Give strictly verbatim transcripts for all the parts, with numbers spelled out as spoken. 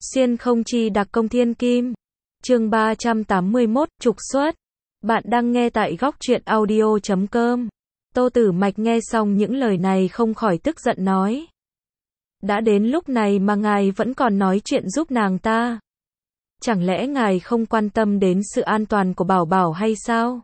Xuyên không chi đặc công thiên kim. Chương ba trăm tám mươi mốt, trục xuất. Bạn đang nghe tại góc truyện audio chấm com. Tô Tử Mạch nghe xong những lời này không khỏi tức giận nói. Đã đến lúc này mà ngài vẫn còn nói chuyện giúp nàng ta. Chẳng lẽ ngài không quan tâm đến sự an toàn của Bảo Bảo hay sao?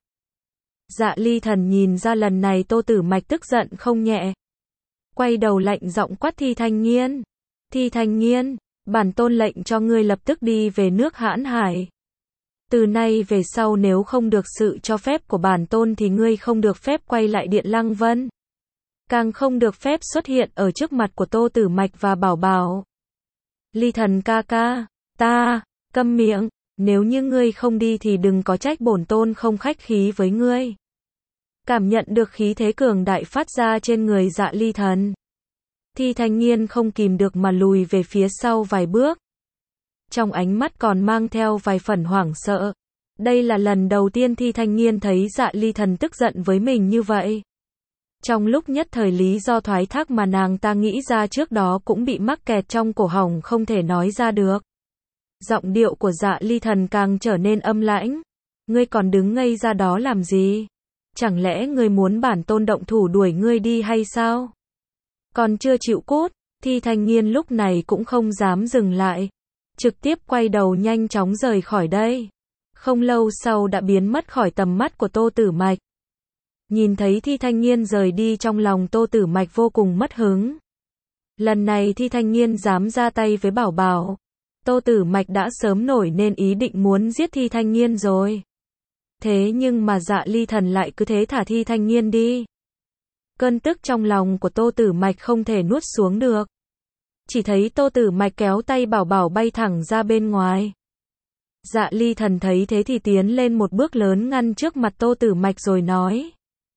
Dạ Ly Thần nhìn ra lần này Tô Tử Mạch tức giận không nhẹ. Quay đầu lạnh giọng quát Thi Thanh Nghiên. Thi Thanh Nghiên, bản tôn lệnh cho ngươi lập tức đi về nước Hãn Hải. Từ nay về sau nếu không được sự cho phép của bản tôn thì ngươi không được phép quay lại Điện Lăng Vân. Càng không được phép xuất hiện ở trước mặt của Tô Tử Mạch và Bảo Bảo. Ly Thần ca ca, ta, câm miệng, nếu như ngươi không đi thì đừng có trách bổn tôn không khách khí với ngươi. Cảm nhận được khí thế cường đại phát ra trên người Dạ Ly Thần. Thi Thanh Nghiên không kìm được mà lùi về phía sau vài bước. Trong ánh mắt còn mang theo vài phần hoảng sợ. Đây là lần đầu tiên Thi Thanh Nghiên thấy Dạ Ly Thần tức giận với mình như vậy. Trong lúc nhất thời lý do thoái thác mà nàng ta nghĩ ra trước đó cũng bị mắc kẹt trong cổ họng không thể nói ra được. Giọng điệu của Dạ Ly Thần càng trở nên âm lãnh. Ngươi còn đứng ngây ra đó làm gì? Chẳng lẽ ngươi muốn bản tôn động thủ đuổi ngươi đi hay sao? Còn chưa chịu cút, Thi Thanh Nghiên lúc này cũng không dám dừng lại. Trực tiếp quay đầu nhanh chóng rời khỏi đây. Không lâu sau đã biến mất khỏi tầm mắt của Tô Tử Mạch. Nhìn thấy Thi Thanh Nghiên rời đi trong lòng Tô Tử Mạch vô cùng mất hứng. Lần này Thi Thanh Nghiên dám ra tay với Bảo Bảo. Tô Tử Mạch đã sớm nổi nên ý định muốn giết Thi Thanh Nghiên rồi. Thế nhưng mà Dạ Ly Thần lại cứ thế thả Thi Thanh Nghiên đi. Cơn tức trong lòng của Tô Tử Mạch không thể nuốt xuống được. Chỉ thấy Tô Tử Mạch kéo tay Bảo Bảo bay thẳng ra bên ngoài. Dạ Ly Thần thấy thế thì tiến lên một bước lớn ngăn trước mặt Tô Tử Mạch rồi nói.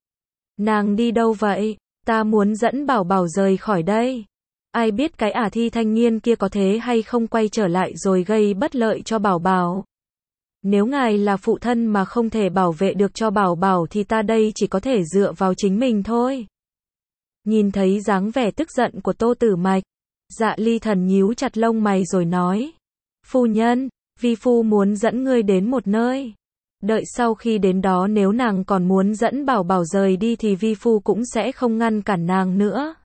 Nàng đi đâu vậy? Ta muốn dẫn Bảo Bảo rời khỏi đây. Ai biết cái ả Thi Thanh Nghiên kia có thế hay không quay trở lại rồi gây bất lợi cho Bảo Bảo. Nếu ngài là phụ thân mà không thể bảo vệ được cho Bảo Bảo thì ta đây chỉ có thể dựa vào chính mình thôi. Nhìn thấy dáng vẻ tức giận của Tô Tử Mạch, Dạ Ly Thần nhíu chặt lông mày rồi nói. Phu nhân, vi phu muốn dẫn ngươi đến một nơi. Đợi sau khi đến đó nếu nàng còn muốn dẫn Bảo Bảo rời đi thì vi phu cũng sẽ không ngăn cản nàng nữa.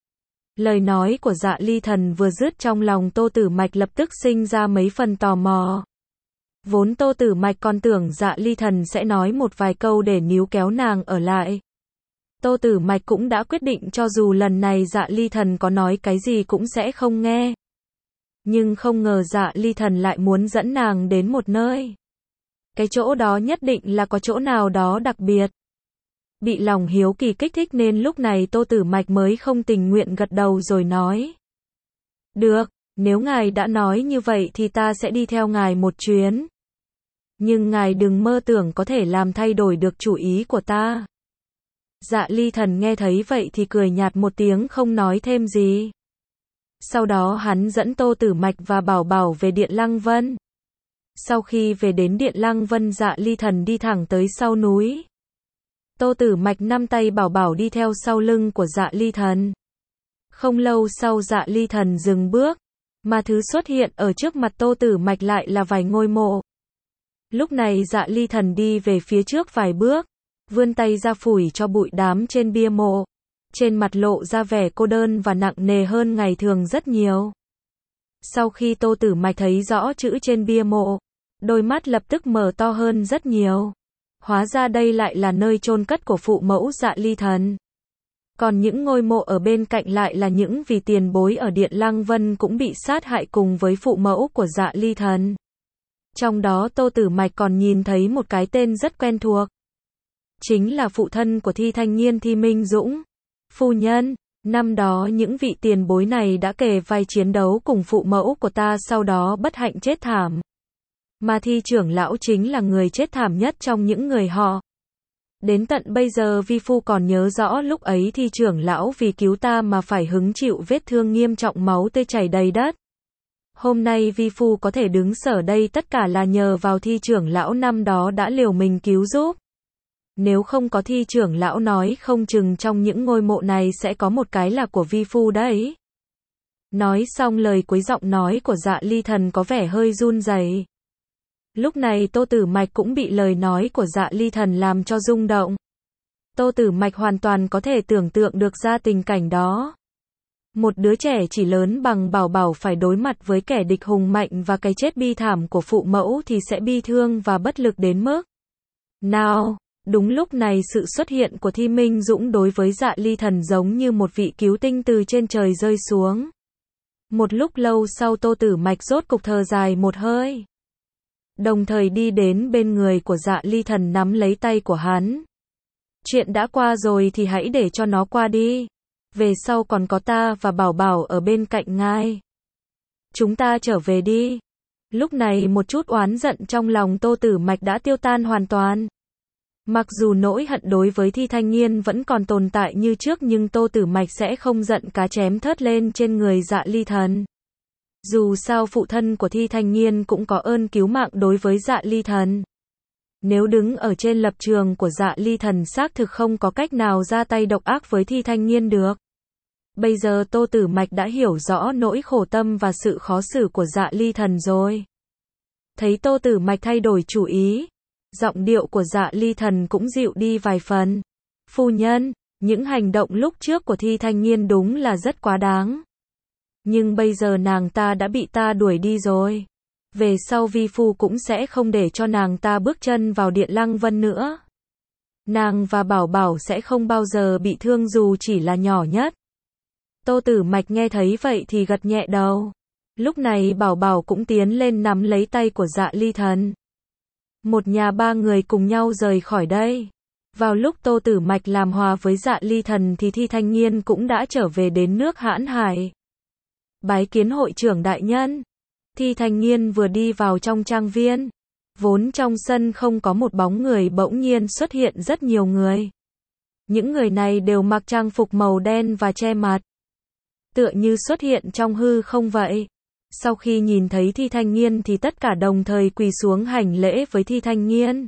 Lời nói của Dạ Ly Thần vừa dứt trong lòng Tô Tử Mạch lập tức sinh ra mấy phần tò mò. Vốn Tô Tử Mạch còn tưởng Dạ Ly Thần sẽ nói một vài câu để níu kéo nàng ở lại. Tô Tử Mạch cũng đã quyết định cho dù lần này Dạ Ly Thần có nói cái gì cũng sẽ không nghe. Nhưng không ngờ Dạ Ly Thần lại muốn dẫn nàng đến một nơi. Cái chỗ đó nhất định là có chỗ nào đó đặc biệt. Bị lòng hiếu kỳ kích thích nên lúc này Tô Tử Mạch mới không tình nguyện gật đầu rồi nói. Được, nếu ngài đã nói như vậy thì ta sẽ đi theo ngài một chuyến. Nhưng ngài đừng mơ tưởng có thể làm thay đổi được chủ ý của ta. Dạ Ly Thần nghe thấy vậy thì cười nhạt một tiếng không nói thêm gì. Sau đó hắn dẫn Tô Tử Mạch và Bảo Bảo về Điện Lăng Vân. Sau khi về đến Điện Lăng Vân Dạ Ly Thần đi thẳng tới sau núi. Tô Tử Mạch nắm tay Bảo Bảo đi theo sau lưng của Dạ Ly Thần. Không lâu sau Dạ Ly Thần dừng bước, mà thứ xuất hiện ở trước mặt Tô Tử Mạch lại là vài ngôi mộ. Lúc này Dạ Ly Thần đi về phía trước vài bước, vươn tay ra phủi cho bụi đám trên bia mộ. Trên mặt lộ ra vẻ cô đơn và nặng nề hơn ngày thường rất nhiều. Sau khi Tô Tử Mạch thấy rõ chữ trên bia mộ, đôi mắt lập tức mở to hơn rất nhiều. Hóa ra đây lại là nơi chôn cất của phụ mẫu Dạ Ly Thần. Còn những ngôi mộ ở bên cạnh lại là những vị tiền bối ở Điện Lăng Vân cũng bị sát hại cùng với phụ mẫu của Dạ Ly Thần. Trong đó Tô Tử Mạch còn nhìn thấy một cái tên rất quen thuộc. Chính là phụ thân của Thi Thanh Nghiên Thi Minh Dũng. Phu nhân, năm đó những vị tiền bối này đã kề vai chiến đấu cùng phụ mẫu của ta sau đó bất hạnh chết thảm. Mà Thi trưởng lão chính là người chết thảm nhất trong những người họ. Đến tận bây giờ vi phu còn nhớ rõ lúc ấy Thi trưởng lão vì cứu ta mà phải hứng chịu vết thương nghiêm trọng máu tươi chảy đầy đất. Hôm nay vi phu có thể đứng sở đây tất cả là nhờ vào Thi trưởng lão năm đó đã liều mình cứu giúp. Nếu không có Thi trưởng lão nói không chừng trong những ngôi mộ này sẽ có một cái là của vi phu đấy. Nói xong lời cuối giọng nói của Dạ Ly Thần có vẻ hơi run rẩy. Lúc này Tô Tử Mạch cũng bị lời nói của Dạ Ly Thần làm cho rung động. Tô Tử Mạch hoàn toàn có thể tưởng tượng được ra tình cảnh đó. Một đứa trẻ chỉ lớn bằng Bảo Bảo phải đối mặt với kẻ địch hùng mạnh và cái chết bi thảm của phụ mẫu thì sẽ bi thương và bất lực đến mức nào. Đúng lúc này sự xuất hiện của Thi Minh Dũng đối với Dạ Ly Thần giống như một vị cứu tinh từ trên trời rơi xuống. Một lúc lâu sau Tô Tử Mạch rốt cục thở dài một hơi. Đồng thời đi đến bên người của Dạ Ly Thần nắm lấy tay của hắn. Chuyện đã qua rồi thì hãy để cho nó qua đi. Về sau còn có ta và Bảo Bảo ở bên cạnh ngài. Chúng ta trở về đi. Lúc này một chút oán giận trong lòng Tô Tử Mạch đã tiêu tan hoàn toàn. Mặc dù nỗi hận đối với Thi Thanh Nghiên vẫn còn tồn tại như trước nhưng Tô Tử Mạch sẽ không giận cá chém thớt lên trên người Dạ Ly Thần. Dù sao phụ thân của Thi Thanh Nghiên cũng có ơn cứu mạng đối với Dạ Ly Thần. Nếu đứng ở trên lập trường của Dạ Ly Thần xác thực không có cách nào ra tay độc ác với Thi Thanh Nghiên được. Bây giờ Tô Tử Mạch đã hiểu rõ nỗi khổ tâm và sự khó xử của Dạ Ly Thần rồi. Thấy Tô Tử Mạch thay đổi chủ ý, giọng điệu của Dạ Ly Thần cũng dịu đi vài phần. Phu nhân, những hành động lúc trước của Thi Thanh Nghiên đúng là rất quá đáng. Nhưng bây giờ nàng ta đã bị ta đuổi đi rồi. Về sau vi phu cũng sẽ không để cho nàng ta bước chân vào Điện Lăng Vân nữa. Nàng và Bảo Bảo sẽ không bao giờ bị thương dù chỉ là nhỏ nhất. Tô Tử Mạch nghe thấy vậy thì gật nhẹ đầu. Lúc này Bảo Bảo cũng tiến lên nắm lấy tay của Dạ Ly Thần. Một nhà ba người cùng nhau rời khỏi đây. Vào lúc Tô Tử Mạch làm hòa với Dạ Ly Thần thì Thi Thanh Nghiên cũng đã trở về đến nước Hãn Hải. Bái kiến hội trưởng đại nhân. Thi Thanh Nghiên vừa đi vào trong trang viên. Vốn trong sân không có một bóng người bỗng nhiên xuất hiện rất nhiều người. Những người này đều mặc trang phục màu đen và che mặt. Tựa như xuất hiện trong hư không vậy. Sau khi nhìn thấy Thi Thanh Nghiên thì tất cả đồng thời quỳ xuống hành lễ với Thi Thanh Nghiên.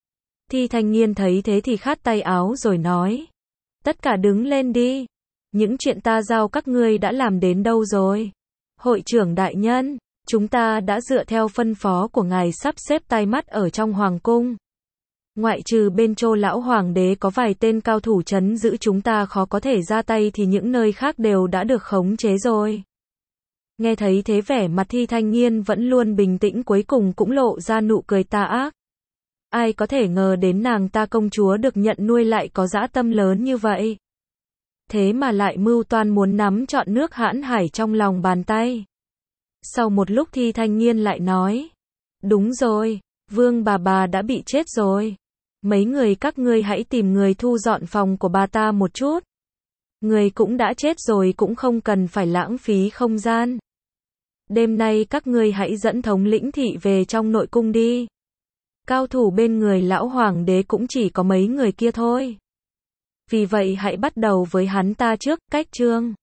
Thi Thanh Nghiên thấy thế thì khát tay áo rồi nói. Tất cả đứng lên đi. Những chuyện ta giao các ngươi đã làm đến đâu rồi? Hội trưởng đại nhân, chúng ta đã dựa theo phân phó của ngài sắp xếp tai mắt ở trong hoàng cung. Ngoại trừ bên Châu lão hoàng đế có vài tên cao thủ trấn giữ chúng ta khó có thể ra tay thì những nơi khác đều đã được khống chế rồi. Nghe thấy thế vẻ mặt Thi Thanh Nghiên vẫn luôn bình tĩnh cuối cùng cũng lộ ra nụ cười tà ác. Ai có thể ngờ đến nàng ta công chúa được nhận nuôi lại có dã tâm lớn như vậy. Thế mà lại mưu toan muốn nắm trọn nước Hãn Hải trong lòng bàn tay. Sau một lúc Thi Thanh Nghiên lại nói. Đúng rồi, Vương bà bà đã bị chết rồi. Mấy người các ngươi hãy tìm người thu dọn phòng của bà ta một chút. Người cũng đã chết rồi cũng không cần phải lãng phí không gian. Đêm nay các ngươi hãy dẫn thống lĩnh thị về trong nội cung đi. Cao thủ bên người lão hoàng đế cũng chỉ có mấy người kia thôi. Vì vậy hãy bắt đầu với hắn ta trước, cách chương.